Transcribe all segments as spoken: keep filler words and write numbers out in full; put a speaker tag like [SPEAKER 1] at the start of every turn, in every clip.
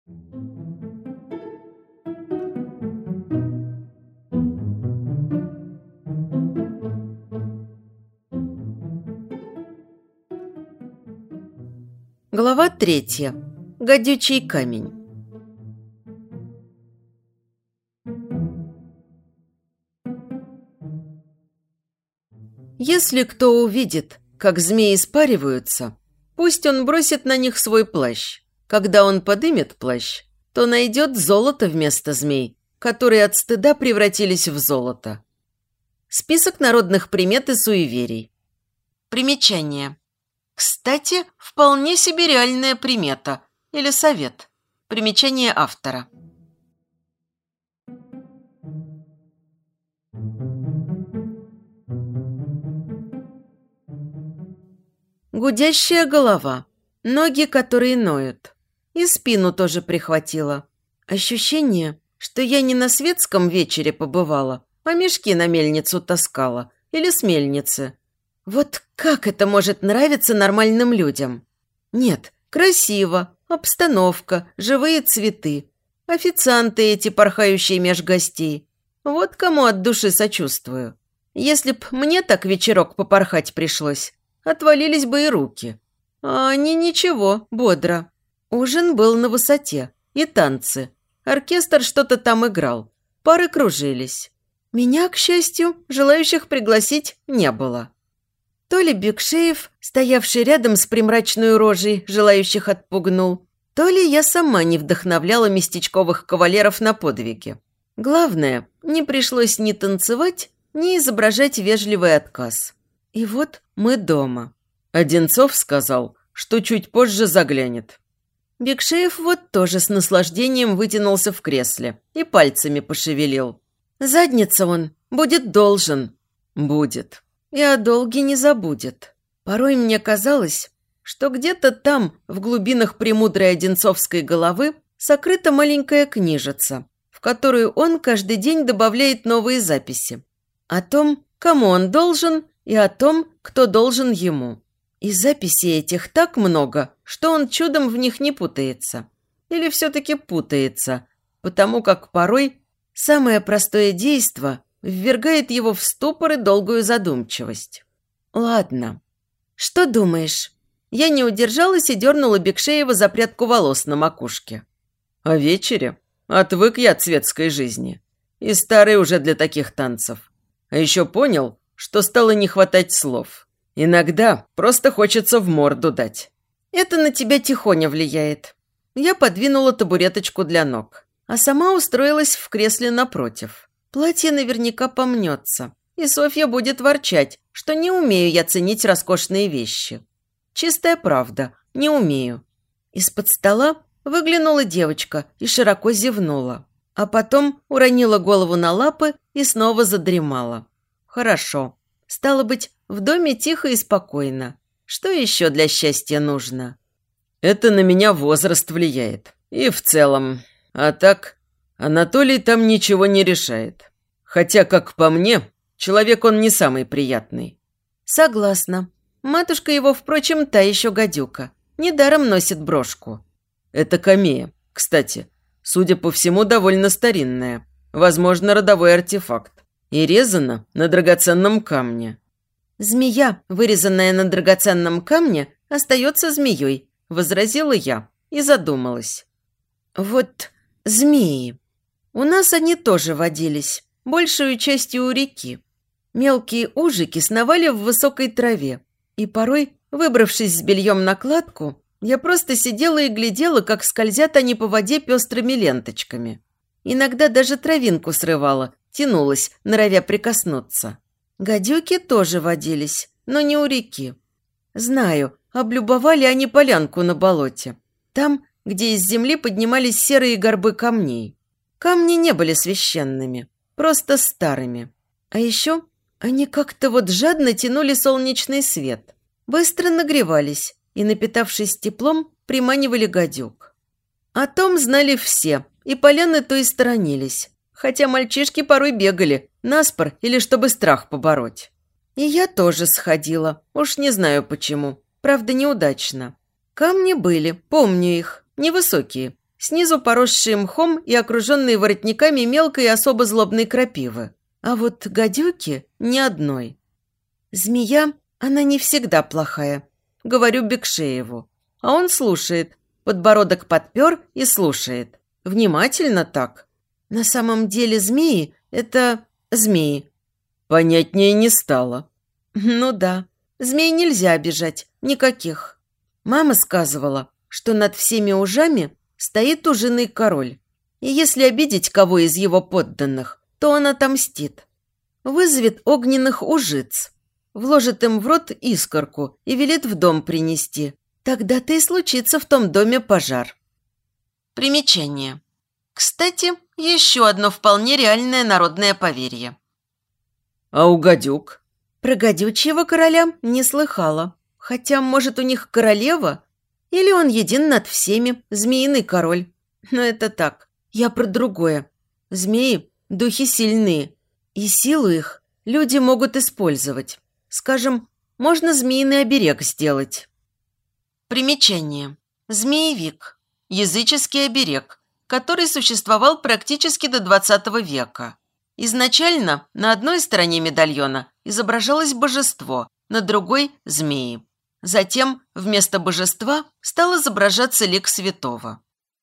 [SPEAKER 1] Глава третья. Гадючий камень. Если кто увидит, как змеи спариваются, пусть он бросит на них свой плащ. Когда он подымет плащ, то найдет золото вместо змей, которые от стыда превратились в золото. Список народных примет и суеверий. Примечание. Кстати, вполне себе реальная примета или совет. Примечание автора. Гудящая голова, ноги, которые ноют. И спину тоже прихватило. Ощущение, что я не на светском вечере побывала, а мешки на мельницу таскала или с мельницы. Вот как это может нравиться нормальным людям? Нет, красиво, обстановка, живые цветы, официанты эти, порхающие меж гостей. Вот кому от души сочувствую. Если б мне так вечерок попорхать пришлось, отвалились бы и руки. А они ничего, бодро. Ужин был на высоте, и танцы. Оркестр что-то там играл, пары кружились. Меня, к счастью, желающих пригласить не было. То ли Бекшеев, стоявший рядом с примрачной рожей, желающих отпугнул, то ли я сама не вдохновляла местечковых кавалеров на подвиги. Главное, не пришлось ни танцевать, ни изображать вежливый отказ. И вот мы дома. Одинцов сказал, что чуть позже заглянет. Бекшеев вот тоже с наслаждением вытянулся в кресле и пальцами пошевелил. Задница он будет должен. Будет. И о долге не забудет. Порой мне казалось, что где-то там, в глубинах премудрой одинцовской головы, сокрыта маленькая книжица, в которую он каждый день добавляет новые записи. О том, кому он должен, и о том, кто должен ему. И записей этих так много, что он чудом в них не путается. Или все-таки путается, потому как порой самое простое действо ввергает его в ступор и долгую задумчивость. Ладно. Что думаешь? Я не удержалась и дернула Бекшеева за прядку волос на макушке. О вечере? Отвык я от светской жизни. И старый уже для таких танцев. А еще понял, что стало не хватать слов. Иногда просто хочется в морду дать. Это на тебя тихоня влияет. Я подвинула табуреточку для ног, а сама устроилась в кресле напротив. Платье наверняка помнется, и Софья будет ворчать, что не умею я ценить роскошные вещи. Чистая правда, не умею. Из-под стола выглянула девочка и широко зевнула, а потом уронила голову на лапы и снова задремала. Хорошо. Стало быть, в доме тихо и спокойно. Что еще для счастья нужно? Это на меня возраст влияет. И в целом. А так, Анатолий там ничего не решает. Хотя, как по мне, человек он не самый приятный. Согласна. Матушка его, впрочем, та еще гадюка. Недаром носит брошку. Это камея, кстати. Судя по всему, довольно старинная. Возможно, родовой артефакт. И резана на драгоценном камне. Змея, вырезанная на драгоценном камне, остается змеей, возразила я и задумалась. Вот змеи. У нас они тоже водились, большую частью у реки. Мелкие ужики сновали в высокой траве, и порой, выбравшись с бельем на кладку, я просто сидела и глядела, как скользят они по воде пестрыми ленточками. Иногда даже травинку срывала, тянулась, норовя прикоснуться. Гадюки тоже водились, но не у реки. Знаю, облюбовали они полянку на болоте. Там, где из земли поднимались серые горбы камней. Камни не были священными, просто старыми. А еще они как-то вот жадно тянули солнечный свет. Быстро нагревались и, напитавшись теплом, приманивали гадюк. О том знали все, и поляны то и сторонились. Хотя мальчишки порой бегали, наспор или чтобы страх побороть. И я тоже сходила, уж не знаю почему, правда неудачно. Камни были, помню их, невысокие, снизу поросшие мхом и окруженные воротниками мелкой и особо злобной крапивы. А вот гадюки ни одной. Змея, она не всегда плохая, говорю Бекшееву. А он слушает, подбородок подпер и слушает. Внимательно так. На самом деле змеи – это змеи. Понятнее не стало. Ну да, змей нельзя обижать, никаких. Мама сказывала, что над всеми ужами стоит ужиный король. И если обидеть кого из его подданных, то он отомстит. Вызовет огненных ужиц, вложит им в рот искорку и велит в дом принести. Тогда-то и случится в том доме пожар. Примечание. Кстати, еще одно вполне реальное народное поверье. А у гадюк? Про гадючьего короля не слыхала. Хотя, может, у них королева? Или он един над всеми, змеиный король. Но это так. Я про другое. Змеи – духи сильные. И силу их люди могут использовать. Скажем, можно змеиный оберег сделать. Примечание. Змеевик. Языческий оберег, который существовал практически до двадцатого века. Изначально на одной стороне медальона изображалось божество, на другой – змеи. Затем вместо божества стал изображаться лик святого.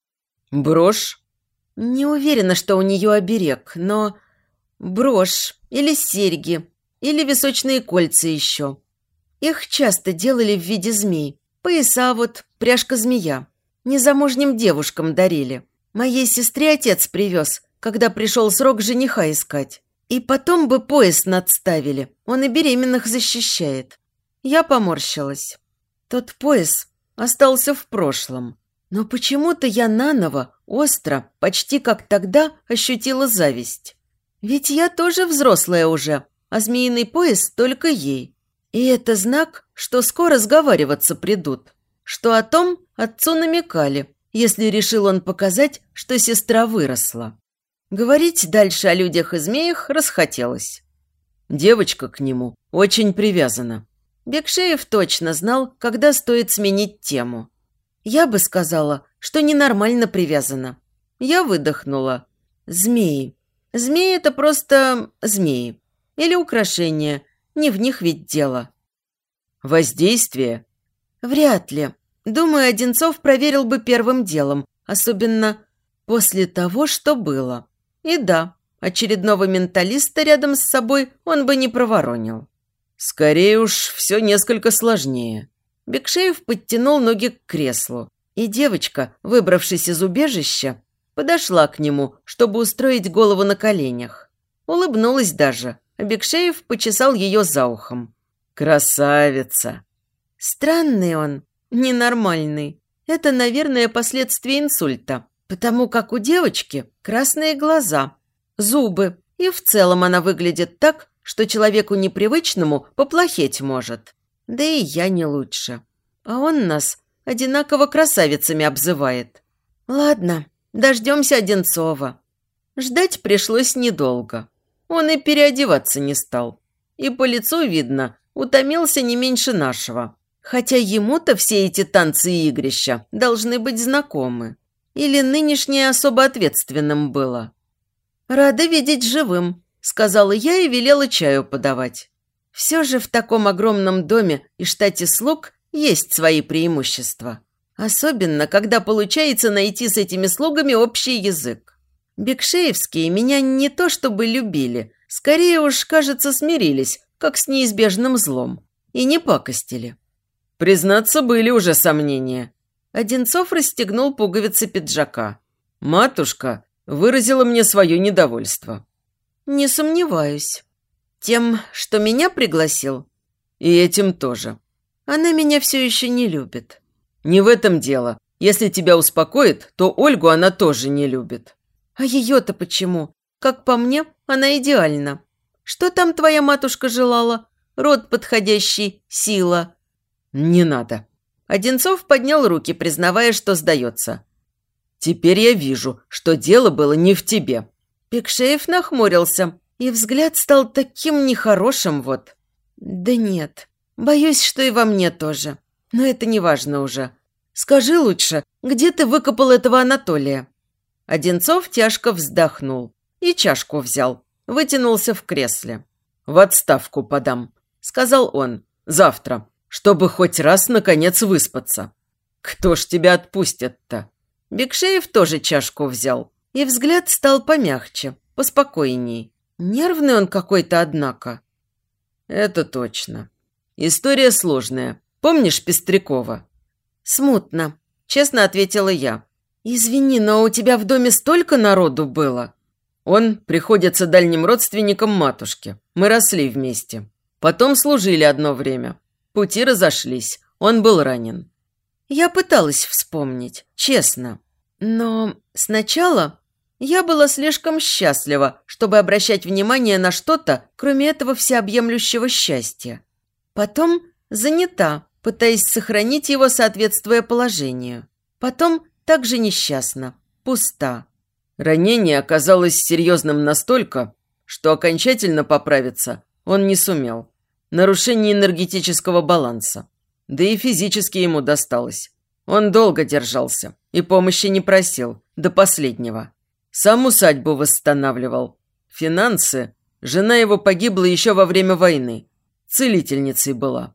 [SPEAKER 1] Брошь? Не уверена, что у нее оберег, но брошь или серьги, или височные кольца еще. Их часто делали в виде змей. Пояса вот, пряжка-змея. Незамужним девушкам дарили. Моей сестре отец привез, когда пришел срок жениха искать. И потом бы пояс надставили, он и беременных защищает. Я поморщилась. Тот пояс остался в прошлом. Но почему-то я наново, остро, почти как тогда, ощутила зависть. Ведь я тоже взрослая уже, а змеиный пояс только ей. И это знак, что скоро сговариваться придут. Что о том отцу намекали, если решил он показать, что сестра выросла. Говорить дальше о людях и змеях расхотелось. Девочка к нему очень привязана. Бекшеев точно знал, когда стоит сменить тему. Я бы сказала, что ненормально привязана. Я выдохнула. Змеи. Змеи – это просто змеи. Или украшения. Не в них ведь дело. Воздействие? Вряд ли. Думаю, Одинцов проверил бы первым делом. Особенно после того, что было. И да, очередного менталиста рядом с собой он бы не проворонил. Скорее уж, все несколько сложнее. Бекшеев подтянул ноги к креслу, и девочка, выбравшись из убежища, подошла к нему, чтобы устроить голову на коленях. Улыбнулась даже, а Бекшеев почесал ее за ухом. «Красавица!» Странный он, ненормальный. Это, наверное, последствия инсульта, потому как у девочки красные глаза, зубы, и в целом она выглядит так, что человеку непривычному поплохеть может. Да и я не лучше. А он нас одинаково красавицами обзывает. Ладно, дождемся Одинцова. Ждать пришлось недолго. Он и переодеваться не стал. И по лицу видно, утомился не меньше нашего. Хотя ему-то все эти танцы и игрища должны быть знакомы. Или нынешнее особо ответственным было. «Рада видеть живым», – сказала я и велела чаю подавать. Все же в таком огромном доме и штате слуг есть свои преимущества. Особенно, когда получается найти с этими слугами общий язык. Бекшеевские меня не то чтобы любили, скорее уж, кажется, смирились, как с неизбежным злом, и не пакостили. Признаться, были уже сомнения. Одинцов расстегнул пуговицы пиджака. Матушка выразила мне свое недовольство. Не сомневаюсь. Тем, что меня пригласил? И этим тоже. Она меня все еще не любит. Не в этом дело. Если тебя успокоит, то Ольгу она тоже не любит. А ее-то почему? Как по мне, она идеальна. Что там твоя матушка желала? Род подходящий, сила. Не надо. Одинцов поднял руки, признавая, что сдается. Теперь я вижу, что дело было не в тебе. Бекшеев нахмурился, и взгляд стал таким нехорошим вот. Да нет, боюсь, что и во мне тоже. Но это не важно уже. Скажи лучше, где ты выкопал этого Анатолия?» Одинцов тяжко вздохнул и чашку взял, вытянулся в кресле. «В отставку подам», – сказал он, – «завтра, чтобы хоть раз, наконец, выспаться». «Кто ж тебя отпустит-то?» Бекшеев тоже чашку взял, и взгляд стал помягче, поспокойней. Нервный он какой-то, однако. «Это точно. История сложная. Помнишь Пестрякова?» «Смутно», – честно ответила я. «Извини, но у тебя в доме столько народу было». «Он приходится дальним родственником матушки. Мы росли вместе. Потом служили одно время. Пути разошлись. Он был ранен». Я пыталась вспомнить, честно. Но сначала я была слишком счастлива, чтобы обращать внимание на что-то, кроме этого всеобъемлющего счастья. Потом занята, пытаясь сохранить его, соответствуя положению. Потом также несчастна, пуста. Ранение оказалось серьезным настолько, что окончательно поправиться он не сумел. Нарушение энергетического баланса. Да и физически ему досталось. Он долго держался и помощи не просил, до последнего. Сам усадьбу восстанавливал. Финансы. Жена его погибла еще во время войны. Целительницей была.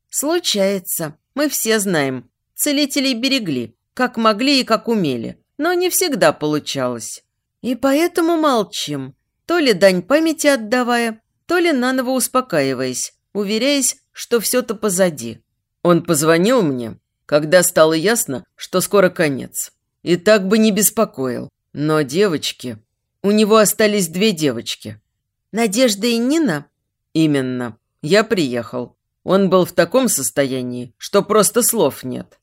[SPEAKER 1] Случается. Мы все знаем. Целителей берегли, как могли и как умели. Но не всегда получалось. И поэтому молчим. То ли дань памяти отдавая, то ли наново успокаиваясь, уверяясь, что все-то позади. Он позвонил мне, когда стало ясно, что скоро конец. И так бы не беспокоил. Но девочки... У него остались две девочки. Надежда и Нина? Именно. Я приехал. Он был в таком состоянии, что просто слов нет.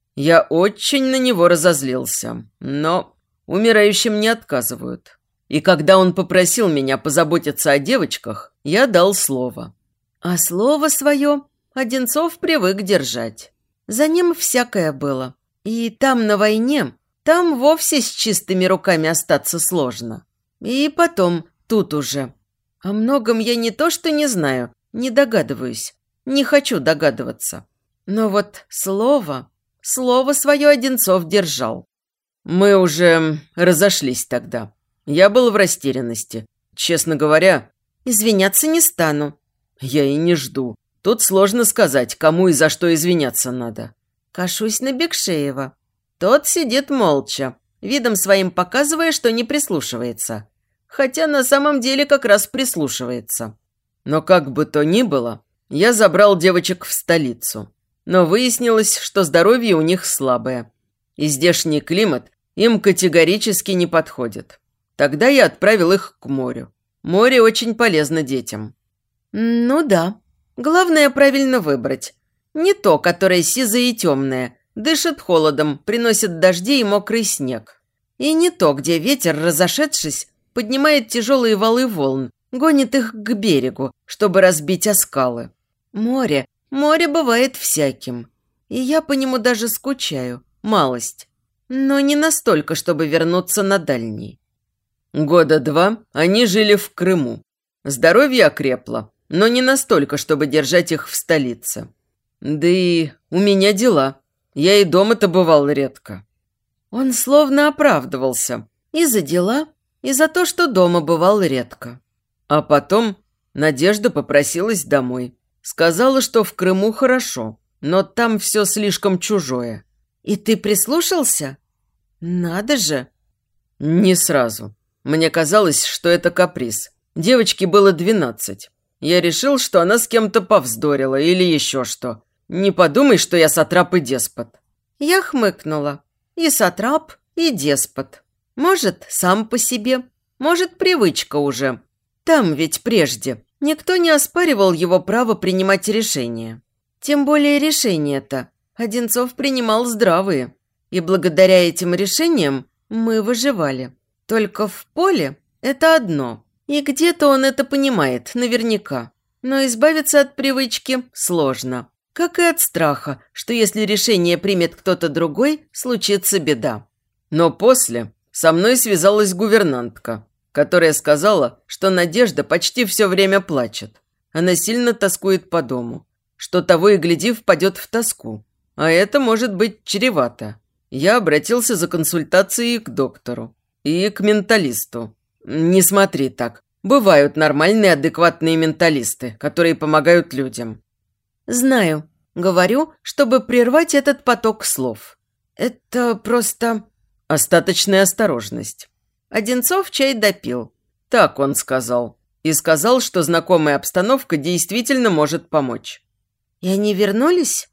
[SPEAKER 1] Я очень на него разозлился, но умирающим не отказывают. И когда он попросил меня позаботиться о девочках, я дал слово. А слово свое Одинцов привык держать. За ним всякое было. И там, на войне, там вовсе с чистыми руками остаться сложно. И потом, тут уже. О многом я не то что не знаю, не догадываюсь. Не хочу догадываться. Но вот слово, слово свое Одинцов держал. Мы уже разошлись тогда. Я был в растерянности. Честно говоря, извиняться не стану. Я и не жду. Тут сложно сказать, кому и за что извиняться надо. Кашусь на Бекшеева. Тот сидит молча, видом своим показывая, что не прислушивается. Хотя на самом деле как раз прислушивается. Но как бы то ни было, я забрал девочек в столицу. Но выяснилось, что здоровье у них слабое. И здешний климат им категорически не подходит. Тогда я отправил их к морю. Море очень полезно детям. Ну да. Главное правильно выбрать. Не то, которое сизое и темное, дышит холодом, приносит дожди и мокрый снег. И не то, где ветер, разошедшись, поднимает тяжелые валы волн, гонит их к берегу, чтобы разбить о скалы. Море, море бывает всяким. И я по нему даже скучаю, малость. Но не настолько, чтобы вернуться на дальний. Года два они жили в Крыму. Здоровье окрепло, но не настолько, чтобы держать их в столице. Да и у меня дела. Я и дома-то бывал редко. Он словно оправдывался и за дела, и за то, что дома бывал редко. А потом Надежда попросилась домой. Сказала, что в Крыму хорошо, но там все слишком чужое. И ты прислушался? Надо же. Не сразу. Мне казалось, что это каприз. Девочке было двенадцать. Я решил, что она с кем-то повздорила или еще что. Не подумай, что я сатрап и деспот. Я хмыкнула. И сатрап, и деспот. Может, сам по себе, может, привычка уже. Там ведь прежде никто не оспаривал его право принимать решения. Тем более решения-то Одинцов принимал здравые. И благодаря этим решениям мы выживали. Только в поле это одно. И где-то он это понимает, наверняка. Но избавиться от привычки сложно. Как и от страха, что если решение примет кто-то другой, случится беда. Но после со мной связалась гувернантка, которая сказала, что Надежда почти все время плачет. Она сильно тоскует по дому, что того и гляди впадет в тоску.
[SPEAKER 2] А это может быть чревато. Я обратился за консультацией к доктору и к менталисту. Не смотри так. Бывают нормальные, адекватные менталисты, которые помогают людям.
[SPEAKER 1] Знаю. Говорю, чтобы прервать этот поток слов. Это просто...
[SPEAKER 2] Остаточная осторожность.
[SPEAKER 1] Одинцов чай допил.
[SPEAKER 2] Так он сказал. И сказал, что знакомая обстановка действительно может помочь.
[SPEAKER 1] И они вернулись?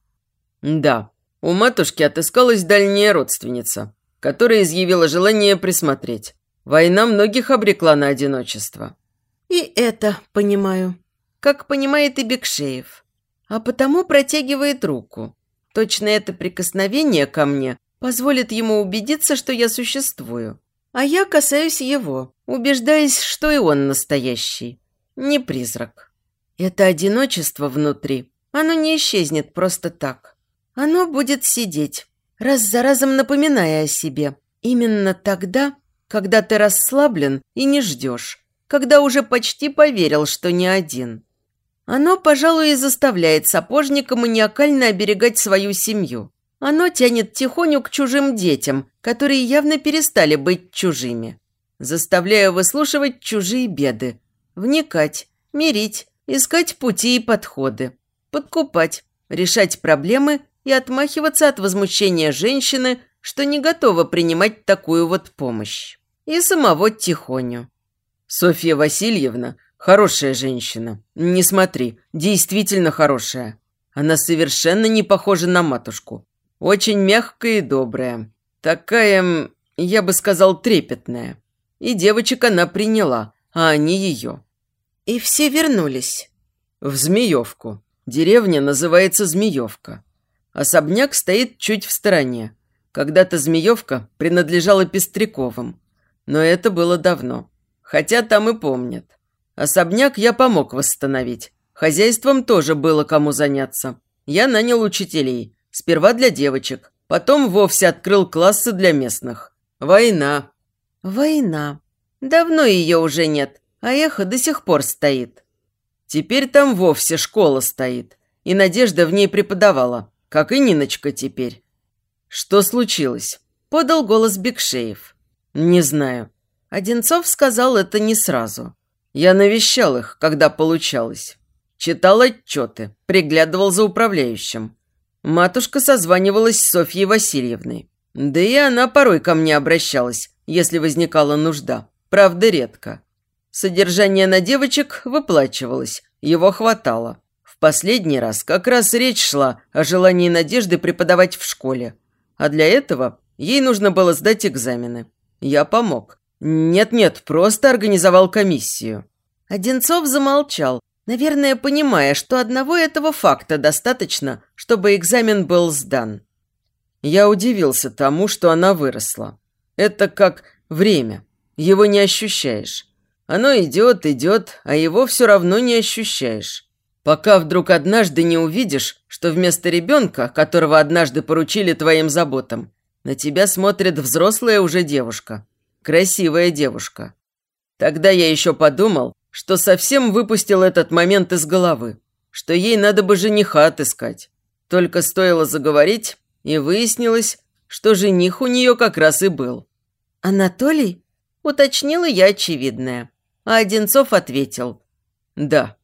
[SPEAKER 2] Да. У матушки отыскалась дальняя родственница, которая изъявила желание присмотреть. Война многих обрекла на одиночество.
[SPEAKER 1] И это понимаю. Как понимает и Бекшеев. А потому протягивает руку. Точно это прикосновение ко мне позволит ему убедиться, что я существую. А я касаюсь его, убеждаясь, что и он настоящий. Не призрак. Это одиночество внутри, оно не исчезнет просто так. Оно будет сидеть, раз за разом напоминая о себе. Именно тогда, когда ты расслаблен и не ждешь, когда уже почти поверил, что не один. Оно, пожалуй, и заставляет сапожника маниакально оберегать свою семью. Оно тянет тихоню к чужим детям, которые явно перестали быть чужими, заставляя выслушивать чужие беды, вникать, мирить, искать пути и подходы, подкупать, решать проблемы и отмахиваться от возмущения женщины, что не готова принимать такую вот помощь. И самого Тихоню.
[SPEAKER 2] Софья Васильевна хорошая женщина. Не смотри, действительно хорошая. Она совершенно не похожа на матушку. Очень мягкая и добрая. Такая, я бы сказал, трепетная. И девочек она приняла, а они ее.
[SPEAKER 1] И все вернулись.
[SPEAKER 2] В Змеевку. Деревня называется Змеевка. Особняк стоит чуть в стороне. Когда-то Змеевка принадлежала Пестряковым. Но это было давно. Хотя там и помнят. Особняк я помог восстановить. Хозяйством тоже было кому заняться. Я нанял учителей. Сперва для девочек. Потом вовсе открыл классы для местных. Война.
[SPEAKER 1] Война. Давно ее уже нет, а эхо до сих пор стоит.
[SPEAKER 2] Теперь там вовсе школа стоит. И Надежда в ней преподавала. Как и Ниночка теперь. Что случилось?
[SPEAKER 1] Подал голос Бекшеев.
[SPEAKER 2] Не знаю.
[SPEAKER 1] Одинцов сказал это не сразу.
[SPEAKER 2] Я навещал их, когда получалось. Читал отчеты, приглядывал за управляющим. Матушка созванивалась с Софьей Васильевной. Да и она порой ко мне обращалась, если возникала нужда. Правда, редко. Содержание на девочек выплачивалось, его хватало. В последний раз как раз речь шла о желании Надежды преподавать в школе. А для этого ей нужно было сдать экзамены. Я помог. Нет-нет, просто организовал комиссию.
[SPEAKER 1] Одинцов замолчал, наверное, понимая, что одного этого факта достаточно, чтобы экзамен был сдан.
[SPEAKER 2] Я удивился тому, что она выросла. Это как время. Его не ощущаешь. Оно идет, идет, а его все равно не ощущаешь. Пока вдруг однажды не увидишь, что вместо ребенка, которого однажды поручили твоим заботам, на тебя смотрит взрослая уже девушка. Красивая девушка. Тогда я еще подумал, что совсем выпустил этот момент из головы, что ей надо бы жениха отыскать. Только стоило заговорить, и выяснилось, что жених у нее как раз и был.
[SPEAKER 1] «Анатолий?» – уточнила я очевидное. А Одинцов ответил.
[SPEAKER 2] «Да».